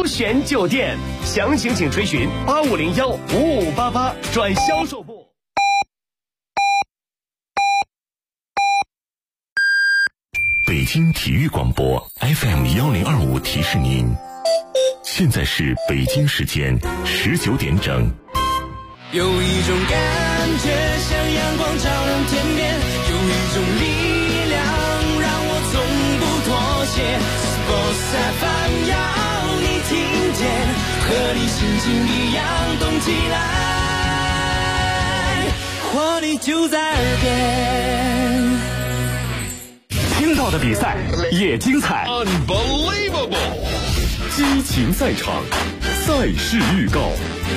挑选酒店，详情请垂询85015588转销售部。 北京体育广播 FM1025提示您，现在是北京时间19点整。 有一种感觉像阳光照亮天边，有一种力量让我从不妥协。Sports FM 要你听见，和你心情一样动起来，活力就在耳边。 听到的比赛也精彩 Unbelievable！ 激情赛场，赛事预告。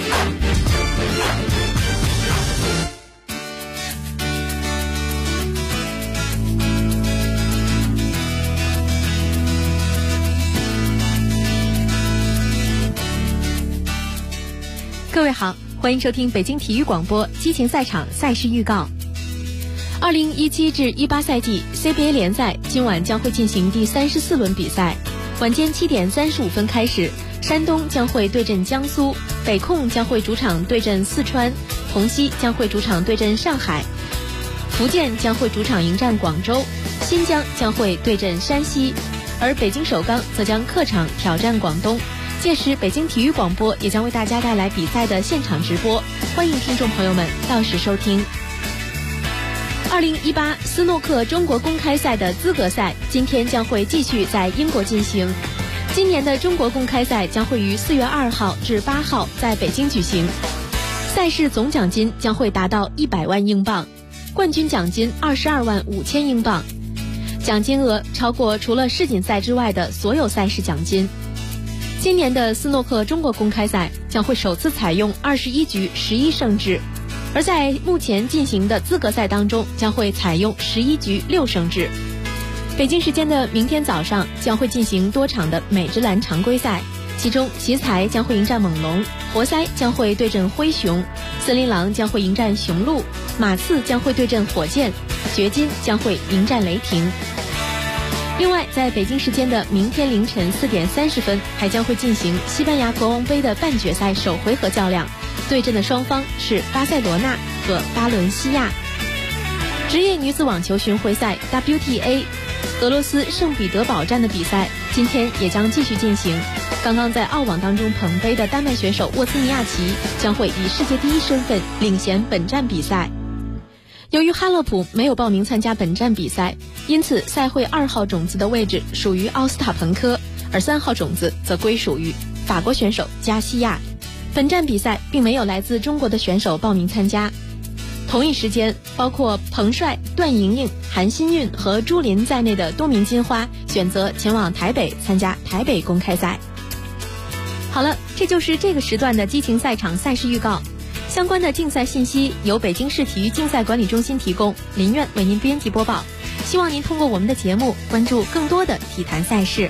各位好，欢迎收听北京体育广播激情赛场赛事预告。2017至18赛季 CBA 联赛今晚将会进行第34轮比赛，晚间7点35分开始，山东将会对阵江苏，北控将会主场对阵四川，同曦将会主场对阵上海，福建将会主场迎战广州，新疆将会对阵山西，而北京首钢则将客场挑战广东。届时北京体育广播也将为大家带来比赛的现场直播，欢迎听众朋友们到时收听。2018斯诺克中国公开赛的资格赛今天将会继续在英国进行。今年的中国公开赛将会于4月2号至8号在北京举行，赛事总奖金将会达到100万英镑，冠军奖金22万5千英镑，奖金额超过除了世锦赛之外的所有赛事奖金。今年的斯诺克中国公开赛将会首次采用21局11胜制，而在目前进行的资格赛当中将会采用11局6胜制。北京时间的明天早上将会进行多场的美职篮常规赛，其中奇才将会迎战猛龙，活塞将会对阵灰熊，森林狼将会迎战雄鹿，马刺将会对阵火箭，掘金将会迎战雷霆。另外，在北京时间的明天凌晨4点30分，还将会进行西班牙国王杯的半决赛首回合较量，对阵的双方是巴塞罗那和巴伦西亚。职业女子网球巡回赛 WTA 俄罗斯圣彼得堡站的比赛今天也将继续进行。刚刚在澳网当中捧杯的丹麦选手沃兹尼亚奇将会以世界第一身份领衔本站比赛。由于哈勒普没有报名参加本站比赛，因此赛会2号种子的位置属于奥斯塔彭科，而3号种子则归属于法国选手加西亚。本站比赛并没有来自中国的选手报名参加。同一时间，包括彭帅、段莹莹、韩新韵和朱琳在内的多名金花选择前往台北参加台北公开赛。好了，这就是这个时段的激情赛场赛事预告。相关的竞赛信息由北京市体育竞赛管理中心提供，林苑为您编辑播报。希望您通过我们的节目关注更多的体坛赛事。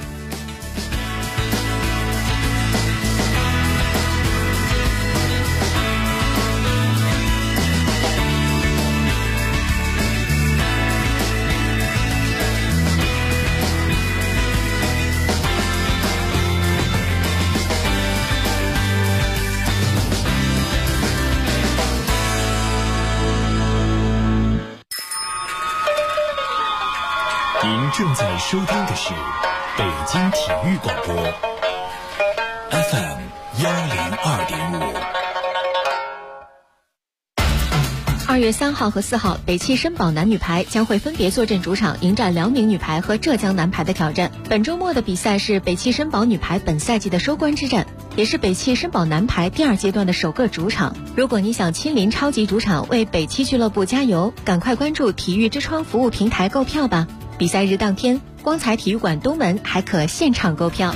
正在收听的是北京体育广播 FM102.5。 2月3号和4号，北汽绅宝男女排将会分别坐镇主场迎战辽宁女排和浙江男排的挑战。本周末的比赛是北汽绅宝女排本赛季的收官之战，也是北汽绅宝男排第2阶段的首个主场。如果你想亲临超级主场为北汽俱乐部加油，赶快关注体育之窗服务平台购票吧。比赛日当天，光彩体育馆东门还可现场购票。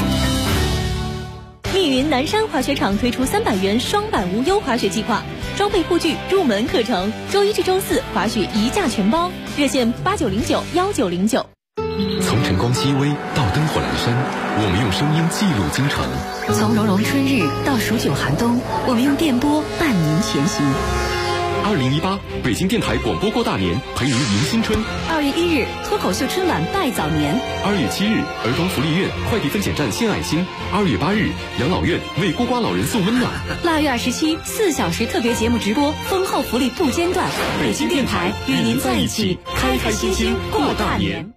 密云南山滑雪场推出300元双板无忧滑雪计划，装备护具、入门课程，周1至周4滑雪一价全包，热线89091909。 从晨光熹微到灯火阑珊，我们用声音记录京城； 从融融春日到数9寒冬，我们用电波伴您前行。 2018北京电台广播过大年，陪您迎新春。 2月1日，脱口秀春晚拜早年。 2月7日，儿童福利院快递分拣站献爱心。2月8日，养老院为孤寡老人送温暖。 腊月27，4小时特别节目直播，丰厚福利不间断。北京电台与您在一起，开开心心过大年。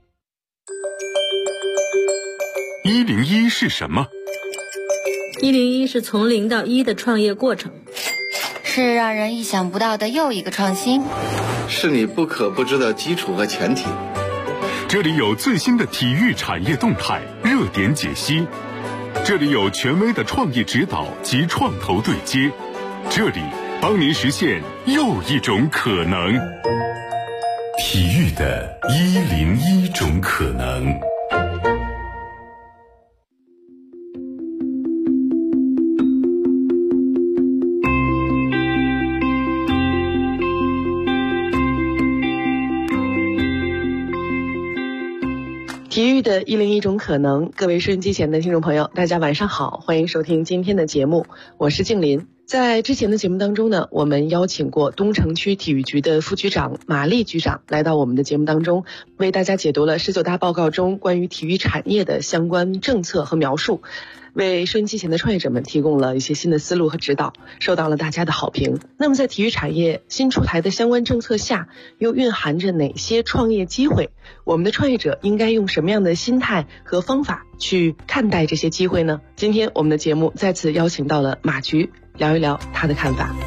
101是什么 ？101是从0到1的创业过程， 是让人意想不到的又一个创新， 是你不可不知的基础和前提。 这里有最新的体育产业动态、热点解析，这里有权威的创业指导及创投对接，这里帮您实现又一种可能。体育的101种可能。 体育的101种可能，各位收音机前的听众朋友，大家晚上好，欢迎收听今天的节目，我是静林。在之前的节目当中呢，我们邀请过东城区体育局的副局长马丽局长来到我们的节目当中，为大家解读了19大报告中关于体育产业的相关政策和描述，为收音机前的创业者们提供了一些新的思路和指导，受到了大家的好评。那么在体育产业新出台的相关政策下，又蕴含着哪些创业机会？我们的创业者应该用什么样的心态和方法去看待这些机会呢？今天我们的节目再次邀请到了马局，聊一聊他的看法。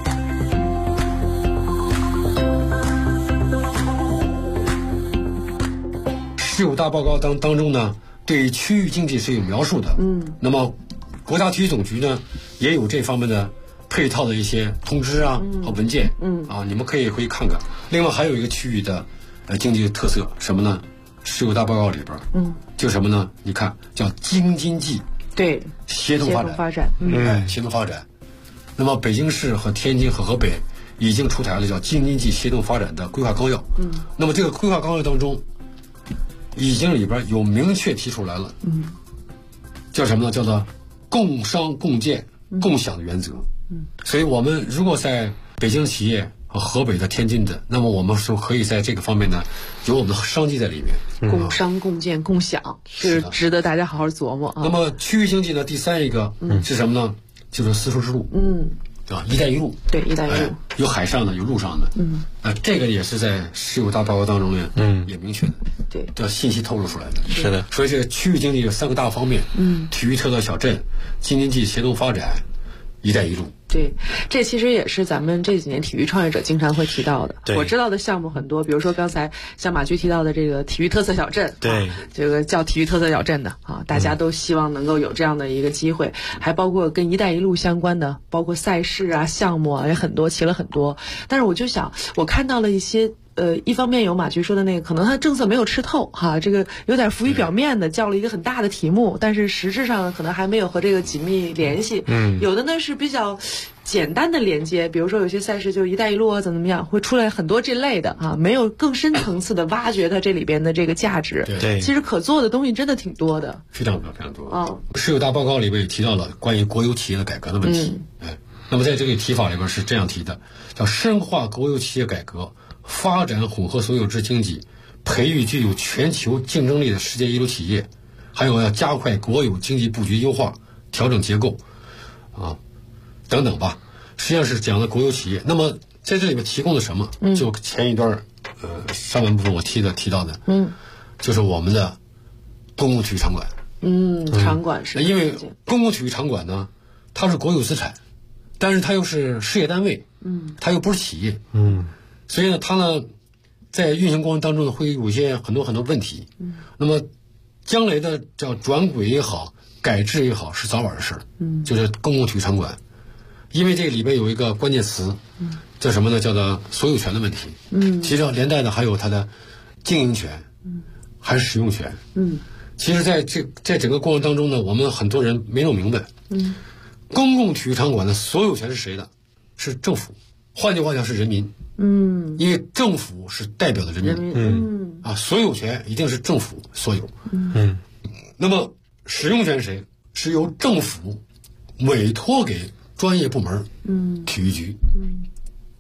15大报告当中呢，对区域经济是有描述的。那么国家体育总局呢也有这方面的配套的一些通知啊和文件。你们可以回去看看。另外还有一个区域的经济特色什么呢？15大报告里边，就什么呢？你看叫京津冀对协同发展，协同发展。那么北京市和天津和河北已经出台了叫京津冀协同发展的规划纲要。那么这个规划纲要当中，已经里边有明确提出来了，叫什么呢？叫做共商共建共享的原则。所以我们如果在北京企业和河北的天津的，那么我们说可以在这个方面呢有我们的商机在里面。 共商共建共享，这是值得大家好好琢磨啊。 那么区域经济呢，第三一个是什么呢？就是丝绸之路。对吧？一带一路。对，一带一路。有海上的，有陆上的。这个也是在15大报告当中呢，也明确的。对，这信息透露出来的。 是的。 所以这个区域经济有3个大方面。体育特色小镇、京津冀协同发展、一带一路。 对，这其实也是咱们这几年体育创业者经常会提到的。我知道的项目很多，比如说刚才像马局提到的这个体育特色小镇，对，这个叫体育特色小镇的啊，大家都希望能够有这样的一个机会，还包括跟一带一路相关的，包括赛事啊、项目啊也很多，提了很多。但是我就想，我看到了一些。一方面有马局说的那个，可能他政策没有吃透哈，这个有点浮于表面的，叫了一个很大的题目，但是实质上可能还没有和这个紧密联系。有的呢是比较简单的连接，比如说有些赛事就一带一路啊怎么样，会出来很多这类的啊，没有更深层次的挖掘它这里边的这个价值。对，其实可做的东西真的挺多的， 非常多非常多。15大报告里边也提到了关于国有企业的改革的问题。那么在这个提法里边是这样提的，叫深化国有企业改革，发展混合所有制经济，培育具有全球竞争力的世界一流企业，还有要加快国有经济布局优化，调整结构等等吧。实际上是讲的国有企业。那么在这里面提供的什么？就前一段上半部分我提到的，就是我们的公共体育场馆。 场馆是因为公共体育场馆呢，它是国有资产，但是它又是事业单位，它又不是企业，所以呢，它呢在运行过程当中呢，会有一些很多问题。那么将来的叫转轨也好，改制也好，是早晚的事儿。就是公共体育场馆，因为这个里边有一个关键词，叫什么呢？叫做所有权的问题。其实连带的还有它的经营权，还是使用权。其实在整个过程当中呢，我们很多人没弄明白。公共体育场馆的所有权是谁的？是政府。换句话讲是人民。因为政府是代表的人民。所有权一定是政府所有。那么使用权是谁？是由政府委托给专业部门，体育局。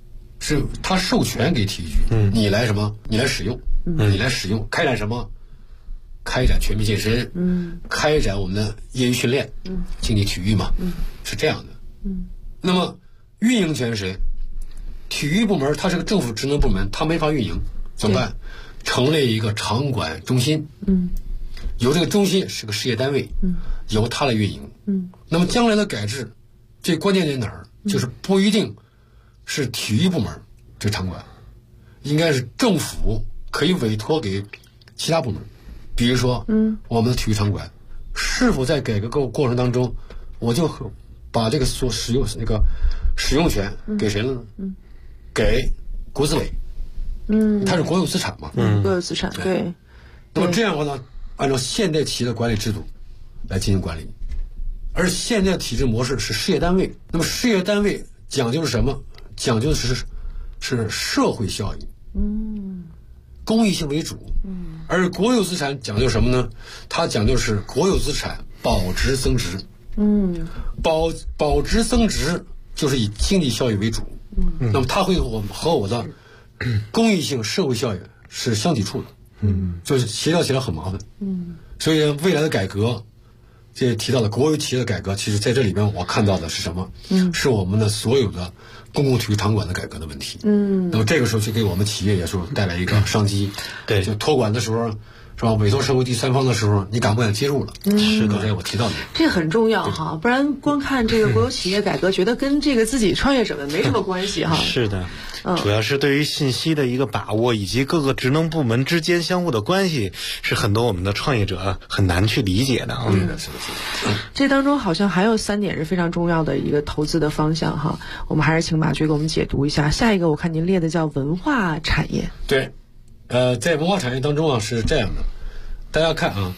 是他授权给体育局，你来什么？你来使用，你来使用，开展什么？开展全民健身，开展我们的业余训练，竞技体育嘛，是这样的。那么运营权是谁？体育部门它是个政府职能部门，它没法运营，怎么办？成立一个场馆中心，由这个中心是个事业单位，由它来运营。那么将来的改制，最关键在哪儿？就是不一定是体育部门这场馆，应该是政府可以委托给其他部门，比如说，我们的体育场馆是否在改革过程当中，我就把这个所使用那个使用权给谁了呢？给国资委。它是国有资产嘛？ 国有资产，对。 那么这样的话呢，按照现代企业的管理制度来进行管理，而现在的体制模式是事业单位。那么事业单位讲究是什么？讲究的是社会效益，公益性为主。而国有资产讲究什么呢？它讲究是国有资产保值增值。保值增值就是以经济效益为主。那么它会和我的公益性社会效益是相抵触的，就是协调起来很麻烦。所以未来的改革，这提到的国有企业的改革，其实在这里边我看到的是什么？是我们的所有的公共体育场馆的改革的问题。那么这个时候就给我们企业也是带来一个商机。对，就托管的时候，是吧？委托社会第三方的时候，你敢不敢介入了？是刚才我提到的， 这很重要哈，不然光看这个国有企业改革，觉得跟这个自己创业者们没什么关系哈。 是的。主要是对于信息的一个把握，以及各个职能部门之间相互的关系，是很多我们的创业者很难去理解的。 是的。 这当中好像还有3点是非常重要的一个投资的方向哈。我们还是请马局给我们解读一下。下一个我看您列的叫文化产业。 对，在文化产业当中啊是这样的，大家看啊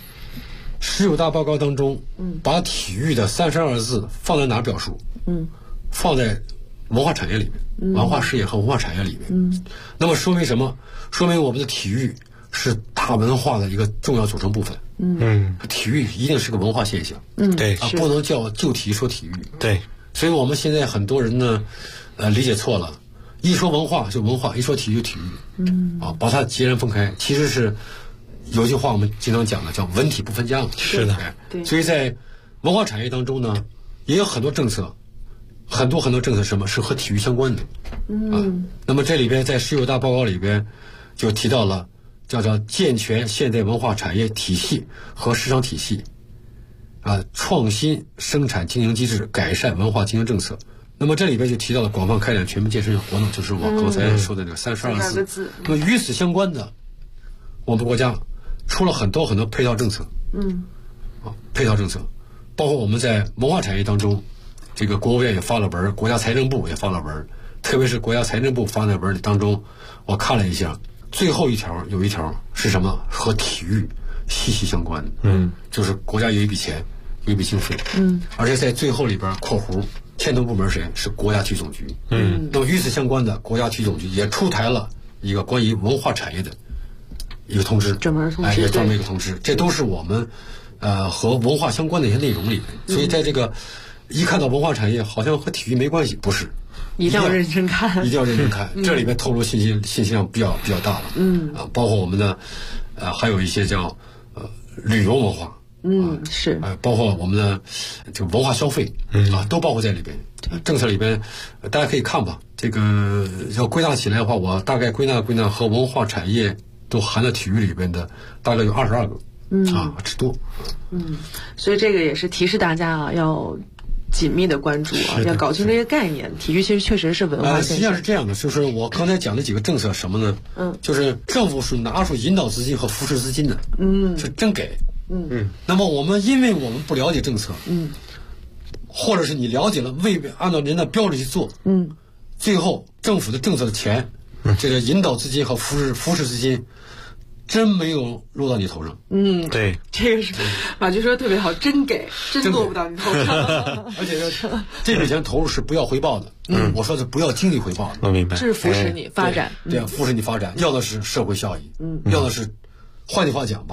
，19大报告当中，把体育的32字放在哪表述？放在文化产业里面，文化事业和文化产业里面。那么说明什么？说明我们的体育是大文化的一个重要组成部分。体育一定是个文化现象。 对， 不能叫就体育说体育。 对， 所以我们现在很多人呢，理解错了，一说文化就文化，一说体育就体育。把它截然分开，其实是有句话我们经常讲的，叫文体不分家。 是的。 对。所以在文化产业当中呢，也有很多政策。很多政策什么是和体育相关的。那么这里边在19大报告里边就提到了叫健全现代文化产业体系和市场体系，创新生产经营机制，改善文化经营政策。那么这里边就提到了广泛开展全民健身活动，就是我刚才说的那个32字。那么与此相关的，我们国家出了很多配套政策。配套政策包括我们在文化产业当中，这个国务院也发了文，国家财政部也发了文，特别是国家财政部发的文当中，我看了一下，最后有一条是什么？和体育息息相关的。就是国家有一笔钱，有一笔经费。而且在最后里边括弧牵头部门谁？是国家体育总局。那么与此相关的，国家体育总局也出台了一个关于文化产业的一个通知， 专门通知， 也专门一个通知。这都是我们和文化相关的一些内容里面。所以在这个一看到文化产业好像和体育没关系，不是， 一定要认真看， 一定要认真看。这里面透露信息量比较大了。包括我们的还有一些叫旅游文化。 是。 包括我们的这个文化消费都包括在里边。政策里边大家可以看吧。这个要归纳起来的话，我大概归纳和文化产业都含在体育里边的大概有22个。之多。 所以这个也是提示大家啊，要紧密的关注啊，要搞清这些概念。体育其实确实是文化现象。 实际上是这样的，就是我刚才讲的几个政策什么呢？就是政府是拿出引导资金和扶持资金的。是真给。那么因为我们不了解政策，或者是你了解了未必按照人的标准去做，最后政府的政策的钱，这个引导资金和扶持资金真没有落到你头上。 对， 这个是马局说的特别好，真给，真落不到你头上。 而且这笔钱投入是不要回报的。我说的不要经济回报的。 我明白。 这是扶持你发展。 对，扶持你发展，要的是社会效益。要的是，换句话讲吧，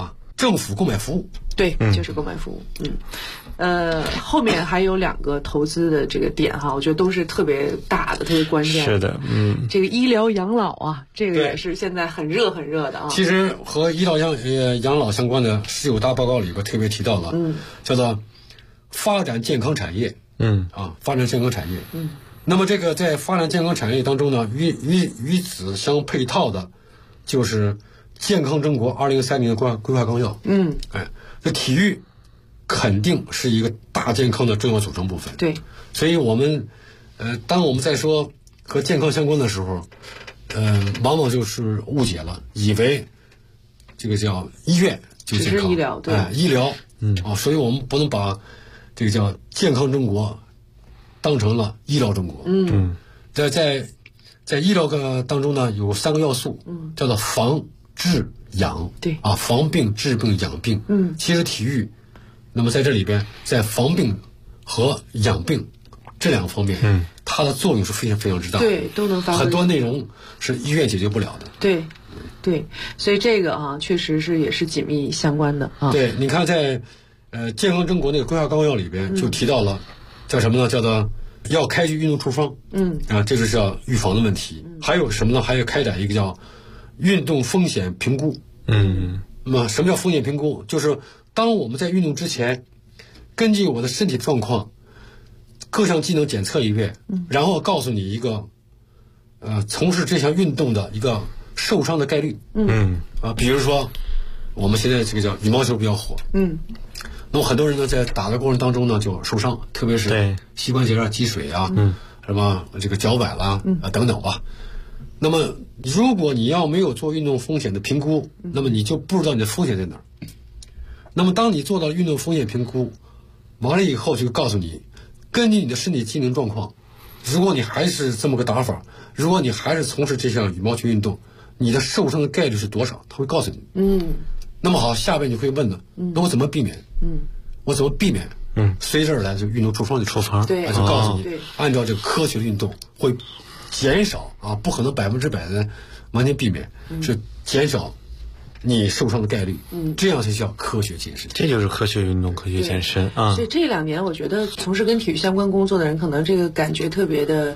政府购买服务。 对，就是购买服务。后面还有2个投资的这个点哈，我觉得都是特别大的、特别关键的。 是的， 这个医疗养老啊，这个也是现在很热的啊。 其实和医疗养老相关的19大报告里边特别提到了，叫做发展健康产业。发展健康产业。那么这个在发展健康产业当中呢，与此相配套的，就是健康中国2030年的规划纲要。这体育肯定是一个大健康的重要组成部分。 对， 所以我们当我们在说和健康相关的时候，往往就是误解了，以为这个叫医院就健康， 只是医疗，对， 医疗，所以我们不能把这个叫健康中国当成了医疗中国。在医疗当中呢，有3个要素，叫做防治养。 对防病治病养病。其实体育，那么在这里边，在防病和养病这2个方面，它的作用是非常非常之大的。 对，都能发挥。 很多内容是医院解决不了的。 对，所以这个啊，确实是也是紧密相关的啊。 对，你看在健康中国那个规划纲要里边就提到了，叫什么呢？叫做要开具运动处方。这就是要预防的问题。还有什么呢？还要开展一个叫运动风险评估。那么什么叫风险评估？就是当我们在运动之前，根据我的身体状况，各项机能检测一遍，然后告诉你一个从事这项运动的一个受伤的概率。比如说我们现在这个叫羽毛球比较火。那么很多人呢在打的过程当中呢就受伤，特别是膝关节积水啊，什么这个脚崴啦等等吧。那么如果你要没有做运动风险的评估，那么你就不知道你的风险在哪儿。那么当你做到运动风险评估完了以后，就告诉你根据你的身体机能状况，如果你还是这么个打法，如果你还是从事这项羽毛球运动，你的受伤的概率是多少，他会告诉你。那么好，下边你会问了，那我怎么避免？我怎么避免？随之而来就运动处方就出方，就告诉你，按照这个科学的运动会减少不可能100%的完全避免，是减少你受伤的概率。这样才叫科学健身。 这就是科学运动、科学健身啊。 所以这2年，我觉得从事跟体育相关工作的人，可能这个感觉特别的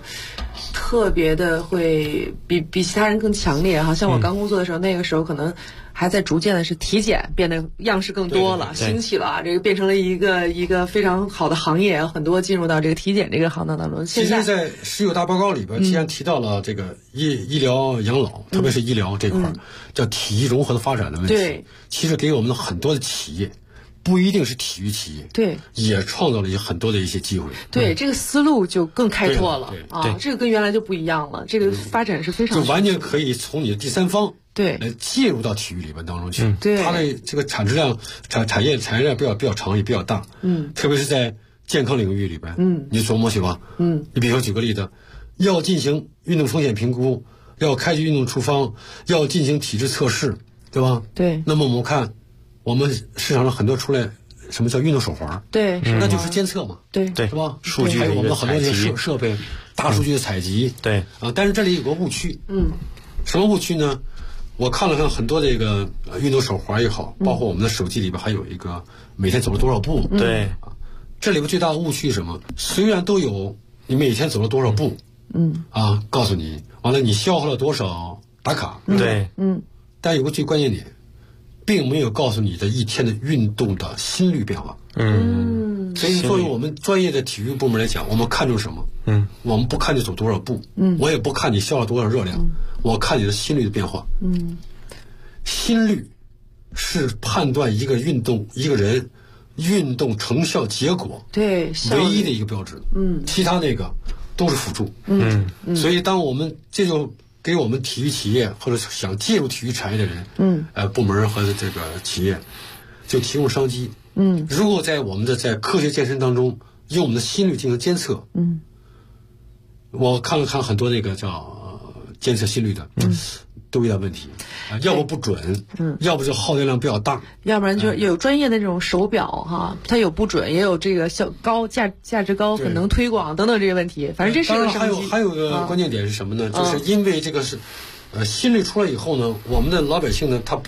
会比其他人更强烈哈。像我刚工作的时候，那个时候可能还在逐渐的是体检变得样式更多了，兴起了，这个变成了一个非常好的行业，很多进入到这个体检这个行当当中。 其实，在19大报告里边，既然提到了这个医疗养老，特别是医疗这块，叫体育融合的发展的问题。 对， 其实给我们的很多的企业，不一定是体育企业， 对， 也创造了很多的一些机会。 对，这个思路就更开拓了这个跟原来就不一样了，这个发展是非常就完全可以从你的第三方来介入到体育里边当中去。 对， 它的这个产业链比较长也比较大。特别是在健康领域里边，你琢磨去吧。你比如说举个例子，要进行运动风险评估，要开具运动处方，要进行体质测试，对吧？ 对。 那么我们看，我们市场上很多出来什么叫运动手环？ 对， 那就是监测嘛。 对， 是吧？ 数据还有我们很多这些设备，大数据的采集。 对但是这里有个误区。什么误区呢？我看了看很多这个运动手环也好，包括我们的手机里边还有一个每天走了多少步。 对， 这里边最大的误区是什么？虽然都有你每天走了多少步，告诉你，完了你消耗了多少打卡。 对， 但有个最关键点，并没有告诉你的一天的运动的心率变化。所以作为我们专业的体育部门来讲，我们看重什么？我们不看你走多少步，我也不看你消耗多少热量，我看你的心率的变化。心率是判断一个人运动成效结果唯一的一个标志。其他那个都是辅助。所以当我们这就给我们体育企业或者想介入体育产业的人，部门和这个企业就提供商机。如果在我们的在科学健身当中用我们的心率进行监测，我看了看很多那个叫监测心率的，都有点问题，要不不准，要不就耗电量比较大， 要不然就有专业的这种手表哈，它有不准，也有这个价值高，可能推广等等这些问题。反正这是个商机。 还有个关键点是什么呢？就是因为这个是心率出来以后呢，我们的老百姓呢，他不会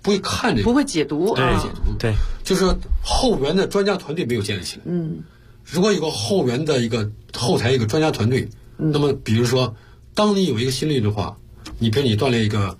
不会看这个， 不会解读， 对， 就是后援的专家团队没有建立起来。如果有个后援的一个后台一个专家团队，那么比如说，当你有一个心率的话，你比如你锻炼一个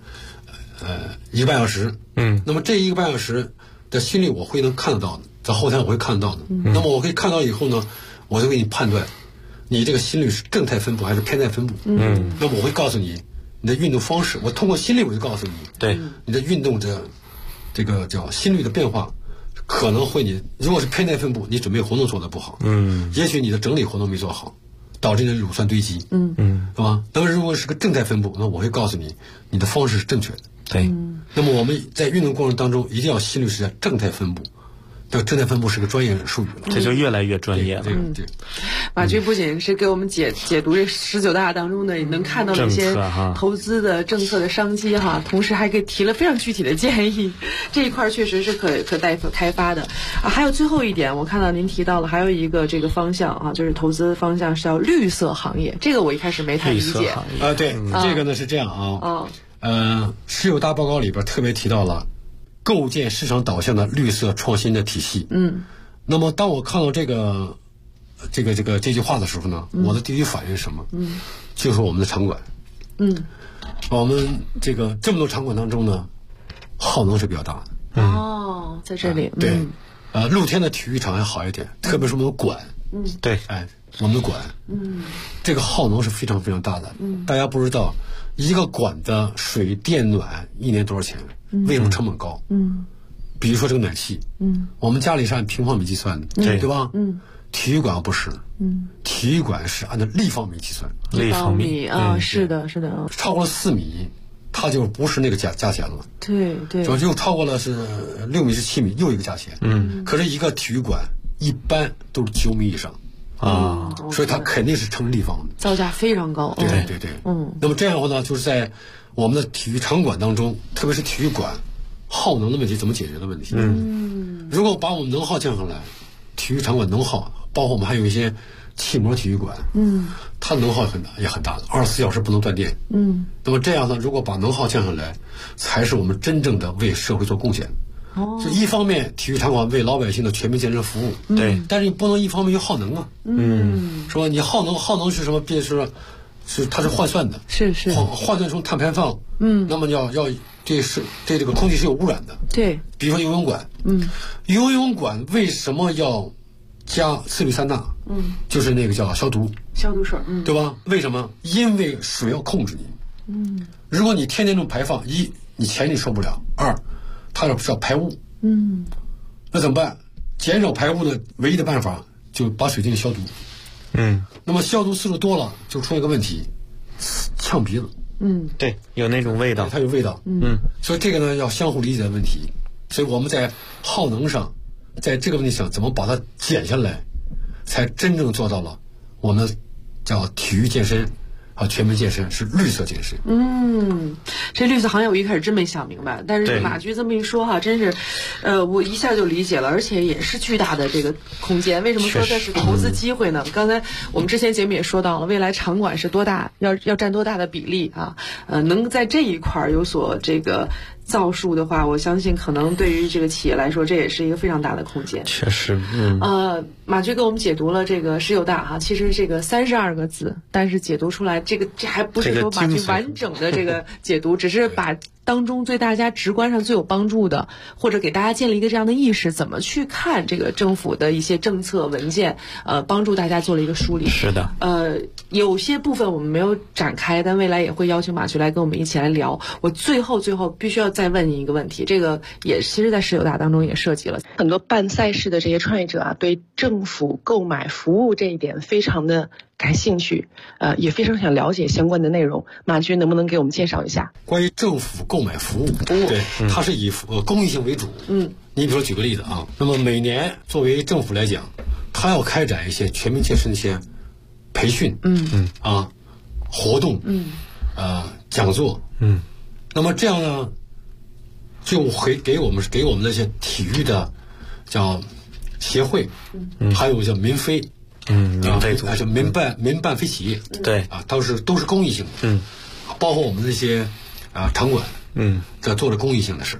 1个半小时，那么这1个半小时的心率我会能看得到的，在后台我会看得到的。那么我可以看到以后呢，我就给你判断，你这个心率是正态分布还是偏态分布。那么我会告诉你的运动方式，我通过心率我就告诉你， 对你的运动这个叫心率的变化，可能会你如果是偏态分布，你准备活动做得不好，也许你的整理活动没做好，导致你的乳酸堆积，是吧？那么如果是个正态分布，那我会告诉你，你的方式是正确的。 对， 那么我们在运动过程当中一定要心率是在正态分布。这个正态分布是个专业术语了， 这就越来越专业了。 对， 马局不仅是给我们解读这19大当中的能看到的一些投资的政策的商机哈，同时还给提了非常具体的建议，这一块确实是可待开发的啊。还有最后一点，我看到您提到了还有一个这个方向啊，就是投资方向是叫绿色行业，这个我一开始没太理解啊。对，这个呢是这样啊，19大报告里边特别提到了构建市场导向的绿色创新的体系。那么当我看到这句话的时候呢，我的第一反应是什么？就是我们的场馆。我们这么多场馆当中呢，耗能是比较大的。 在这里。 对，露天的体育场还好一点，特别是我们的馆。 对， 我们的馆。这个耗能是非常非常大的。大家不知道，一个馆的水电暖一年多少钱？为什么成本高？比如说这个暖气，我们家里是按平方米计算的，对吧？体育馆不是，体育馆是按照立方米计算。 立方米啊，是的， 超过了4米，它就不是那个价钱了。 对， 又超过了是6米是7米，又一个价钱。可是一个体育馆一般都是9米以上所以它肯定是成立方的， 造价非常高。 对。那么这样的话呢，就是在我们的体育场馆当中，特别是体育馆耗能的问题怎么解决的问题。如果把我们能耗降下来，体育场馆能耗，包括我们还有一些气膜体育馆，它能耗也很大的，24小时不能断电。那么这样呢，如果把能耗降下来，才是我们真正的为社会做贡献。就一方面体育场馆为老百姓的全民健身服务， 对， 但是你不能一方面又耗能啊。是吧？你耗能是什么？是它是换算的， 是换算成碳排放。那么要对这个空气是有污染的。 对， 比如说游泳馆，游泳馆为什么要加次氯酸钠？就是那个叫消毒水， 对吧？为什么？因为水要控制你。如果你天天这种排放，一你钱你受不了，二它要排污。那怎么办？减少排污的唯一的办法就把水进行消毒。那么消毒次数多了，就出现一个问题，呛鼻子。 对，有那种味道， 它有味道。所以这个呢要相互理解的问题。所以我们在耗能上，在这个问题上怎么把它减下来，才真正做到了我们叫体育健身和全民健身是绿色健身。 这绿色行业我一开始真没想明白，但是马局这么一说哈，真是，我一下就理解了，而且也是巨大的这个空间。为什么说这是投资机会呢？刚才我们之前节目也说到了，未来场馆是多大，要占多大的比例啊？能在这一块有所这个造数的话，我相信可能对于这个企业来说，这也是一个非常大的空间。 确实， 马局给我们解读了这个19大哈，其实这个32个字，但是解读出来这还不是说马局完整的这个解读，只是把当中对大家直观上最有帮助的，或者给大家建立一个这样的意识，怎么去看这个政府的一些政策文件，帮助大家做了一个梳理。 是的， 有些部分我们没有展开，但未来也会邀请马局来跟我们一起来聊。我最后必须要再问你一个问题，这个也其实在19大当中也涉及了很多办赛事的这些创业者啊，对政府购买服务这一点非常的感兴趣，也非常想了解相关的内容。马局能不能给我们介绍一下关于政府购买服务？对，它是以公益性为主。你比如说举个例子啊，那么每年作为政府来讲，它要开展一些全民健身的一些培训，活动，讲座，那么这样呢，就会给我们那些体育的叫协会，还有叫民非。 民非组织， 就民办非企业， 对都是公益性的，包括我们那些场馆，在做着公益性的事。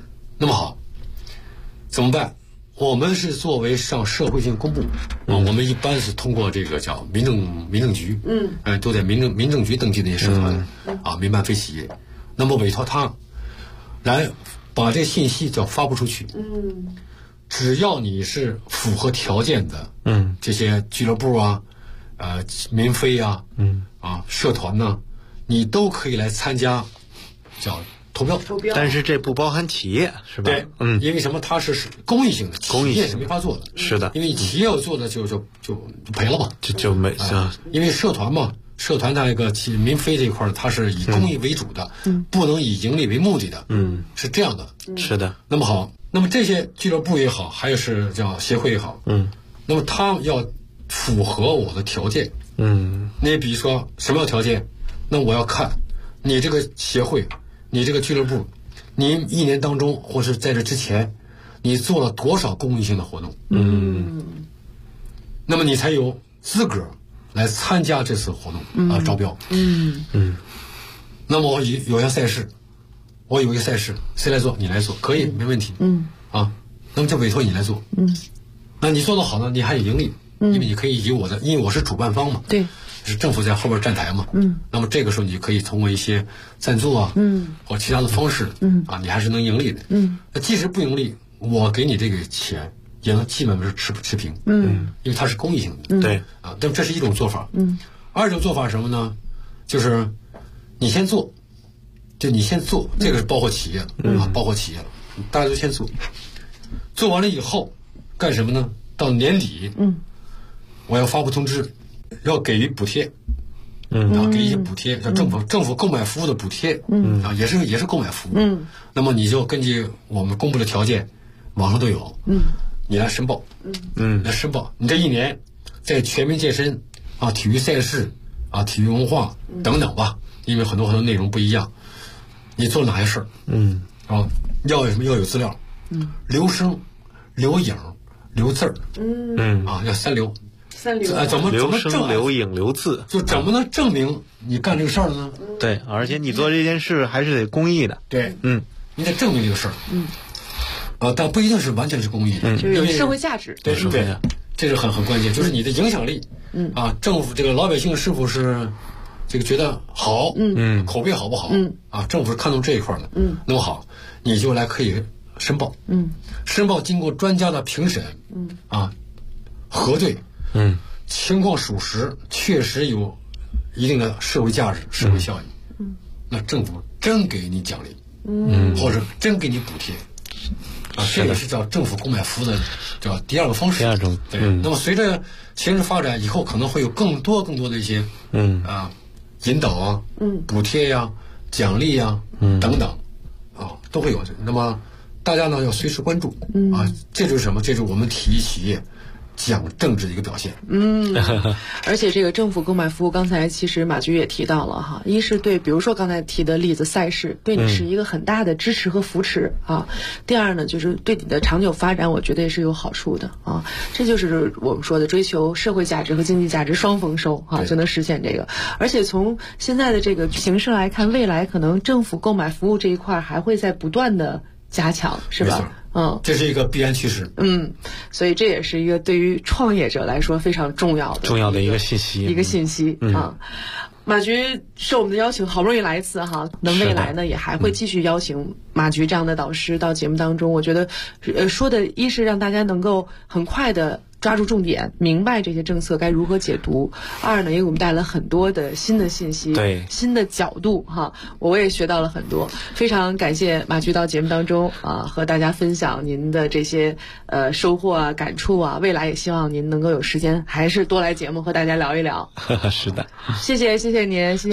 那么好，怎么办？我们是作为上社会性公布我们一般是通过这个叫民政局，都在民政局登记的一些社团民办非企业，那么委托他来把这个信息叫发布出去。只要你是符合条件的，这些俱乐部啊，民非啊，社团呢，你都可以来参加，叫投标。 但是这不包含企业，是吧？ 对，因为什么？它是公益性的，企业是没法做的。 是的， 因为企业要做的就赔了嘛， 就没因为社团嘛，社团它那个民非这一块它是以公益为主的，不能以盈利为目的的，是这样的。 是的。 那么好。那么这些俱乐部也好，还是叫协会也好，那么他要符合我的条件，你比如说什么样条件？那我要看你这个协会，你这个俱乐部，你一年当中或是在这之前，你做了多少公益性的活动，那么你才有资格来参加这次活动招标，那么我有些赛事。我有一个赛事，谁来做？你来做，可以，没问题。那么就委托你来做。那你做得好呢，你还有盈利，因为你可以以我的，因为我是主办方嘛， 对， 是政府在后边站台嘛，那么这个时候你可以通过一些赞助啊，或其他的方式，你还是能盈利的。那即使不盈利，我给你这个钱也能基本是持平，因为它是公益性的， 对但这是一种做法。二种做法是什么呢？就是你先做。就你先做，这个是包括企业包括企业了，大家都先做，做完了以后干什么呢？到年底，我要发布通知，要给予补贴，给一些补贴，叫政府购买服务的补贴，也是购买服务，那么你就根据我们公布的条件，网上都有，你来申报，来申报，你这一年在全民健身体育赛事体育文化等等吧，因为很多内容不一样。你做哪些事儿？要有什么？要有资料，留声、留影、留字儿，要三留。 怎么留声、 证留影、留字？ 就怎么能证明你干这个事儿呢？ 对，而且你做这件事还是得公益的。 对，你得证明这个事儿。但不一定是完全是公益的， 就是有社会价值。 对，这是很关键，就是你的影响力。政府这个老百姓是否是？这个觉得好，口碑好不好？政府是看重这一块的，那么好，你就来可以申报，申报经过专家的评审，核对，情况属实，确实有一定的社会价值、社会效益，那政府真给你奖励，或者真给你补贴，这也是叫政府购买服务的叫第二个方式。 第二种， 对。那么随着形势发展，以后可能会有更多的一些，引导补贴呀、奖励呀等等，都会有。那么大家呢要随时关注这就是什么？这就是我们体育企业讲政治的一个表现。 而且这个政府购买服务，刚才其实马局也提到了一是对，比如说刚才提的例子赛事，对你是一个很大的支持和扶持第二呢，就是对你的长久发展，我觉得也是有好处的这就是我们说的追求社会价值和经济价值双丰收就能实现这个。而且从现在的这个形势来看，未来可能政府购买服务这一块还会在不断的加强，是吧？ 这是一个必然趋势。 所以这也是一个对于创业者来说非常重要的一个信息。 马局受我们的邀请，好不容易来一次那未来呢也还会继续邀请马局这样的导师到节目当中。我觉得说的一是让大家能够很快的抓住重点，明白这些政策该如何解读；二呢，也给我们带来很多的新的信息， 对新的角度我也学到了很多。非常感谢马局到节目当中和大家分享您的这些收获感触未来也希望您能够有时间还是多来节目和大家聊一聊。 是的， 谢谢您，谢谢。